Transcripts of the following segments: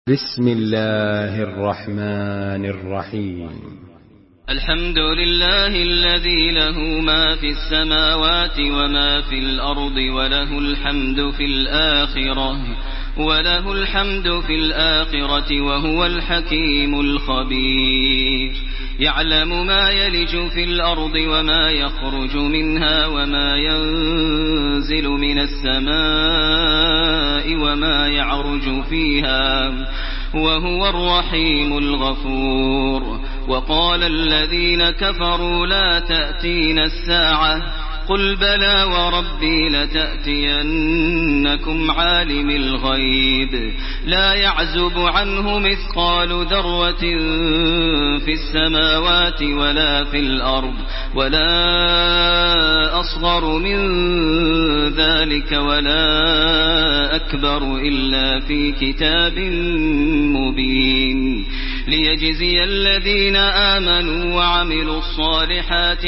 بسم الله الرحمن الرحيم. الحمد لله الذي له ما في السماوات وما في الأرض وله الحمد في الآخرة وهو الحكيم الخبير. يعلم ما يلج في الأرض وما يخرج منها وما ينزل من السماء وما يعرج فيها وهو الرحيم الغفور. وقال الذين كفروا لا تأتينا الساعة قل بلى وربي لتأتينكم عالم الغيب لا يعزب عنه مثقال ذرة في السماوات ولا في الأرض ولا أصغر من ذلك ولا أكبر إلا في كتاب مبين ليجزي الذين آمنوا وعملوا الصالحات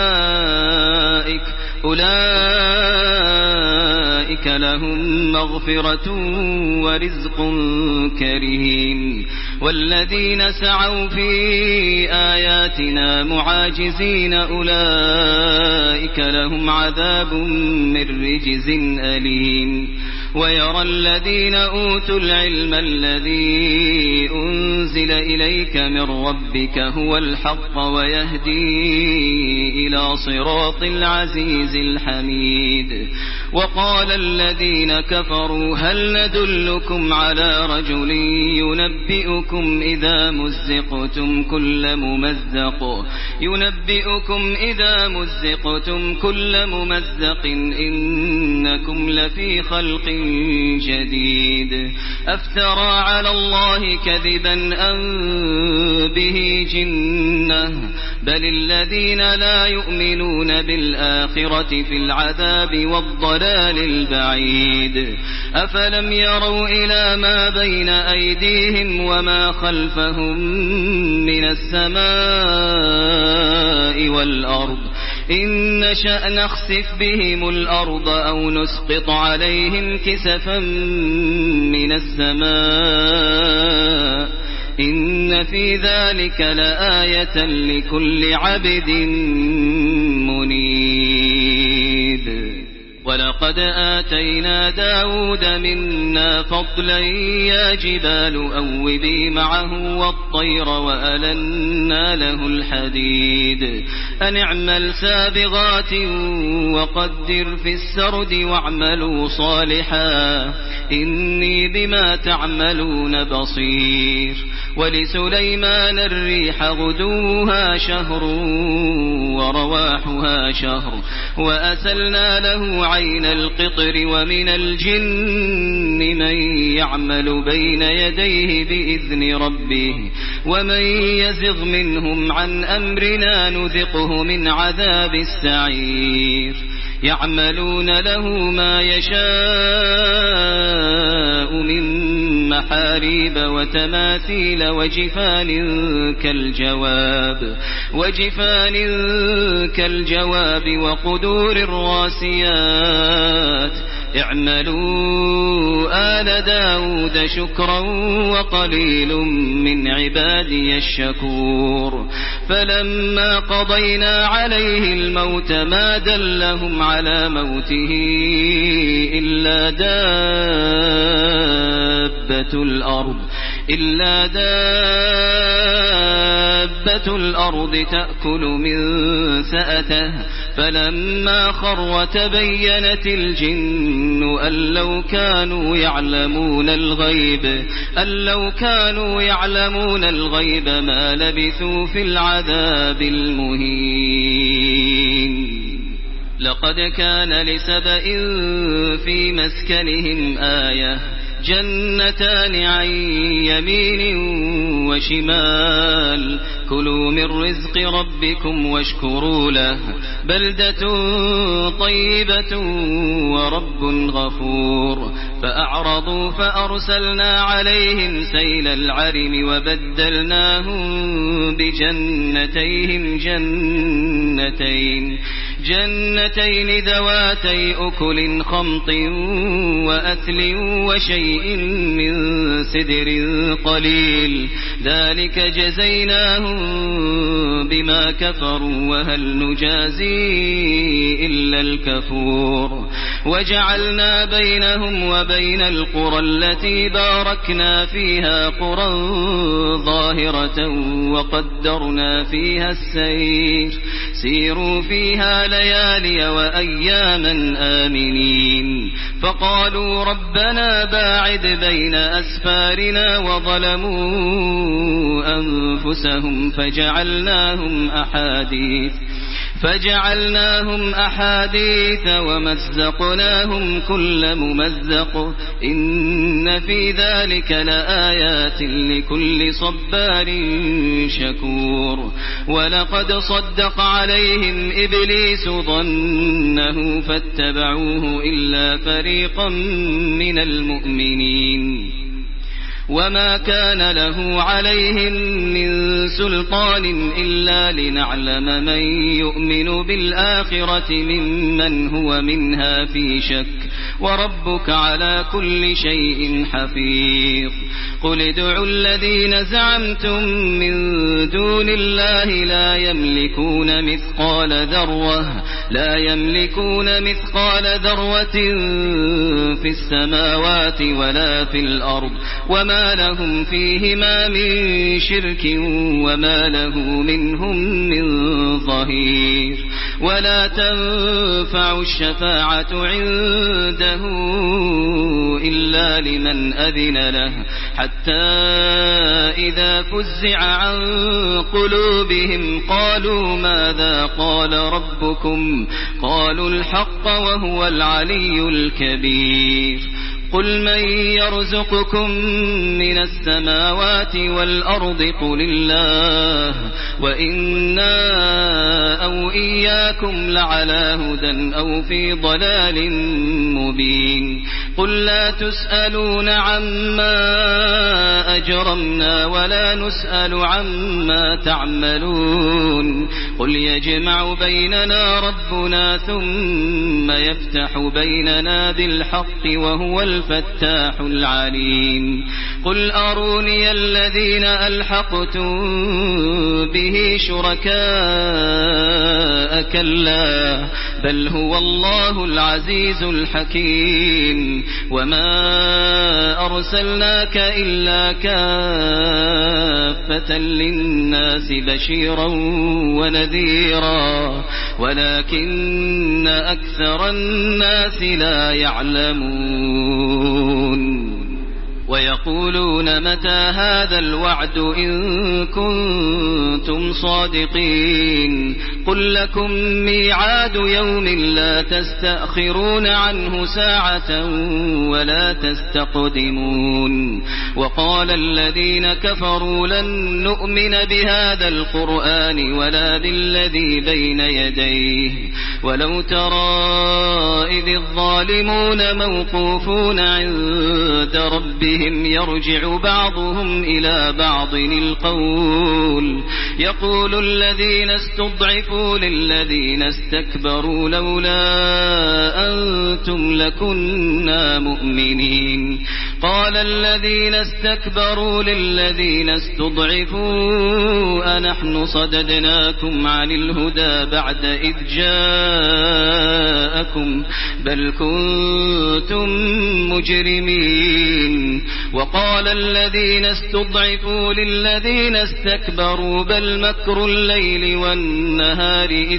أولئك لهم مغفرة ورزق كريم. والذين سعوا في آياتنا معاجزين أولئك لهم عذاب من رجز أليم. ويرى الذين أوتوا العلم الذي أنزل إليك من ربك هو الحق ويهدي إلى صراط العزيز الحميد. وقال الذين كفروا هل ندلكم على رجل ينبئكم إذا مزقتم كل ممزق إنكم لفي خلق جديد. أفترى على الله كذبا أم به جنة بل الذين لا يؤمنون بالآخرة في العذاب والضلال البعيد. أفلم يروا إلى ما بين أيديهم وما خلفهم من السماء والأرض إن نشأ نخسف بهم الأرض أو نسقط عليهم كسفا من السماء إن في ذلك لآية لكل عبد منيب. ولقد آتينا داود منا فضلا يا جبال أوبي معه والطير وألنا له الحديد أن اعمل سابغات وقدر في السرد واعملوا صالحا إني بما تعملون بصير. ولسليمان الريح غدوها شهر ورواحها شهر وأسلنا له عين القطر ومن الجن من يعمل بين يديه بإذن ربه ومن يزغ منهم عن أمرنا نذقه من عذاب السعير. يعملون له ما يشاء من محاريب وتماثيل وجفان كالجواب وقدور الراسيات. اعملوا آل داود شكرا وقليل من عبادي الشكور. فلما قضينا عليه الموت ما دلهم على موته إلا دابة الأرض تأكل من سأته فلما خر تبينت الجن أن لو كانوا يعلمون الغيب ما لبثوا في العذاب المهين. لقد كان لسبإ في مسكنهم آية جنتان عن يمين وشمال كلوا من رزق ربكم واشكروا له بلدة طيبة ورب غفور. فأعرضوا فأرسلنا عليهم سيل العرم وبدلناهم بجنتين جنتين ذواتي أكل خمط وأثل وشيء من سدر قليل ذلك جزيناهم بما كفروا وهل نجازي إلا الكفور وجعلنا بينهم وبين القرى التي باركنا فيها قرى ظاهرة وقدرنا فيها السير سيروا فيها ليالي وأياما آمنين فقالوا ربنا باعد بين أسفارنا وظلموا أنفسهم فجعلناهم أحاديث ومزقناهم كل ممزق إن في ذلك لآيات لكل صبار شكور ولقد صدق عليهم إبليس ظنه فاتبعوه إلا فريقا من المؤمنين وما كان له عليهم من سلطان إلا لنعلم من يؤمن بالآخرة ممن هو منها في شك وربك على كل شيء حفيظ قل ادعوا الذين زعمتم من دون الله لا يملكون مثقال ذرة في السماوات ولا في الأرض وما لهم فيهما من شرك وما له منهم من ظهير ولا تنفع الشفاعة عنده إلا لمن أذن له حتى إذا فزع عن قلوبهم قالوا ماذا قال ربكم قالوا الحق وهو العلي الكبير قل من يرزقكم من السماوات والأرض قل الله وإنا أو إياكم لعلى هدى أو في ضلال مبين قل لا تسألون عما أجرمنا ولا نسأل عما تعملون قل يجمع بيننا ربنا ثم يفتح بيننا بالحق وهو الفتاح العليم قل أروني الذين ألحقتم به شركاء كلا بل هو الله العزيز الحكيم وما أرسلناك إلا كافة للناس بشيرا ونذيرا ولكن أكثر الناس لا يعلمون ويقولون متى هذا الوعد إن كنتم صادقين قل لكم ميعاد يوم لا تستأخرون عنه ساعة ولا تستقدمون وقال الذين كفروا لن نؤمن بهذا القرآن ولا بالذي بين يديه ولو ترى إذ الظالمون موقوفون عند ربهم يرجع بعضهم إلى بعض القول يقول الذين استضعفوا للذين استكبروا لولا أنتم لكنا مؤمنين قال الذين استكبروا للذين استضعفوا أنحن صددناكم عن الهدى بعد إذ جاءكم بل كنتم مجرمين وقال الذين استضعفوا للذين استكبروا بل مكر الليل والنهار إذ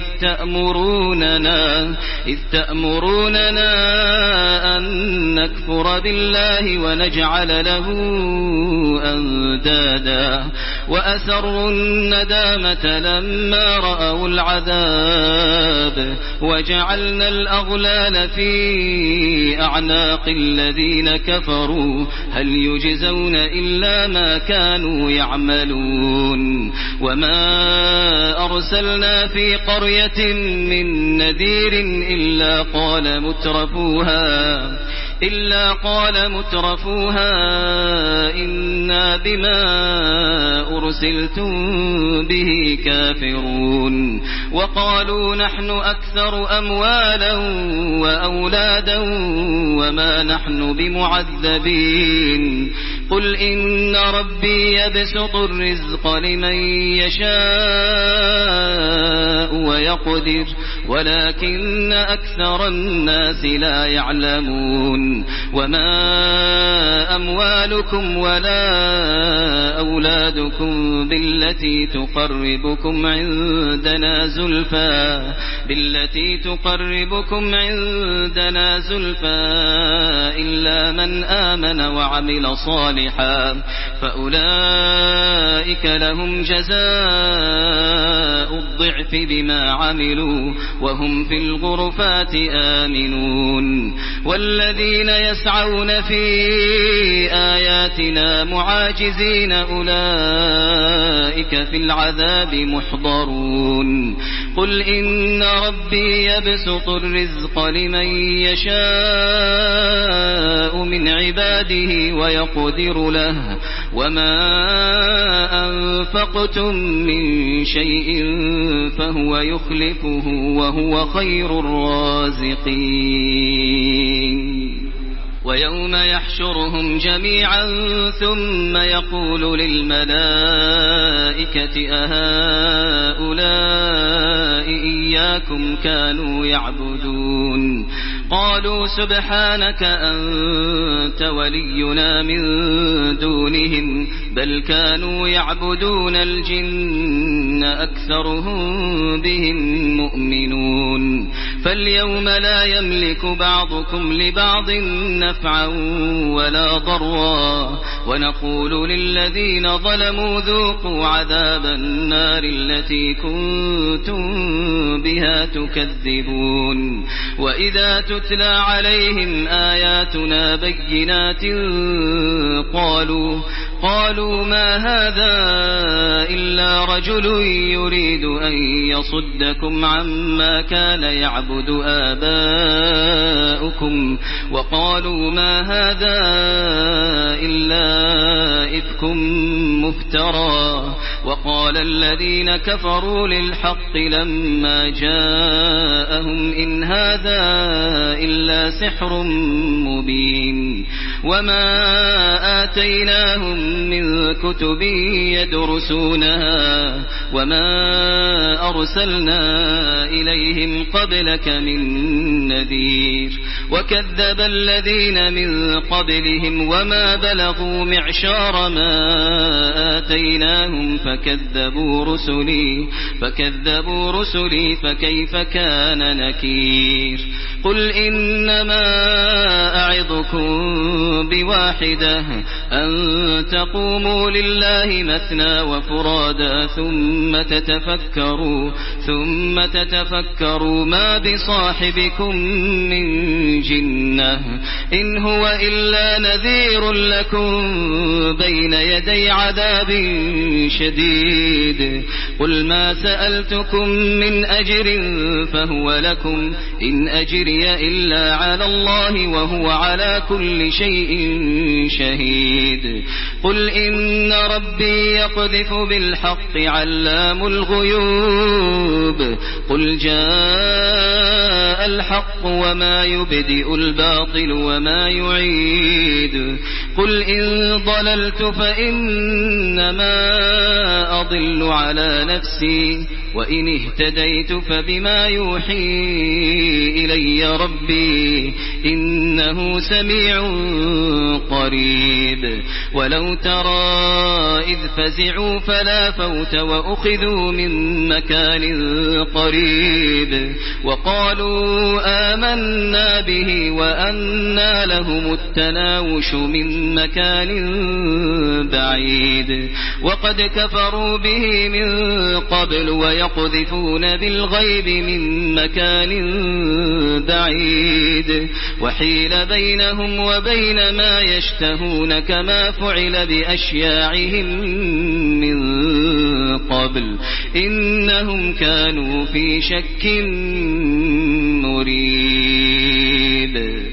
تأمروننا أن نكفر بالله ونجعل له أندادا وأسروا الندامة لما رأوا العذاب وجعلنا الأغلال في أعناق الذين كفروا هل يجزون إلا ما كانوا يعملون وما أرسلنا في قرية من نذير إلا قال مترفوها إنا بما أرسلتم به كافرون وقالوا نحن أكثر أموالا وأولادا وما نحن بمعذبين قل إن ربي يبسط الرزق لمن يشاء ويقدر ولكن أكثر الناس لا يعلمون وما أموالكم ولا أولادكم بالتي تقربكم عندنا زلفى إلا من آمن وعمل صالحا فأولئك لهم جزاء الضعف بما عملوا وهم في الغرفات آمنون والذين يسعون في آياتنا معاجزين أولئك في العذاب محضرون قل إن ربي يبسط الرزق لمن يشاء من عباده ويقدر له وما أنفقتم من شيء فهو يخلفه وهو خير الرازقين ويوم يحشرهم جميعا ثم يقول للملائكة أهؤلاء إياكم كانوا يعبدون قالوا سبحانك أنت ولينا من دونهم بل كانوا يعبدون الجن أكثرهم بهم مؤمنون فاليوم لا يملك بعضكم لبعض نفعا ولا ضرا ونقول للذين ظلموا ذوقوا عذاب النار التي كنتم بها تكذبون وإذا تتلى عليهم آياتنا بينات قالوا ما هذا إلا رجل يريد أن يصدكم عما كان يعبد آباؤكم وقالوا ما هذا إلا إفك مفترى وقال الذين كفروا للحق لما جاءهم إن هذا إلا سحر مبين وما آتيناهم من كتب يدرسونها وما أرسلنا إليهم قبلك من نذير وكذب الذين من قبلهم وما بلغوا معشار ما آتيناهم فكذبوا رسلي فكيف كان نكير قل إنما أعظكم بواحدة أن تقوموا لله مثنى وفرادا ثم تتفكروا ما بصاحبكم من جنة إن هو إلا نذير لكم بين يدي عذاب شديد قل ما سألتكم من أجر فهو لكم إن أجري إلا على الله وهو على كل شيء شهيد قل إن ربي يقذف بالحق علام الغيوب قل جاء الحق وما يبدئ الباطل وما يعيد قل إن ضللت فإنما أضل على نفسي وإن اهتديت فبما يوحي إلي ربي إنه سميع قريب ولو ترى إذ فزعوا فلا فوت وأخذوا من مكان قريب وقالوا آمنا به وأنى لهم التناوش من مكان بعيد وقد كفروا به من قبل ويقذفون بالغيب من مكان بعيد وحيل بينهم وبين ما يشتهون كما فعل بأشياعهم من قبل إنهم كانوا في شك مريب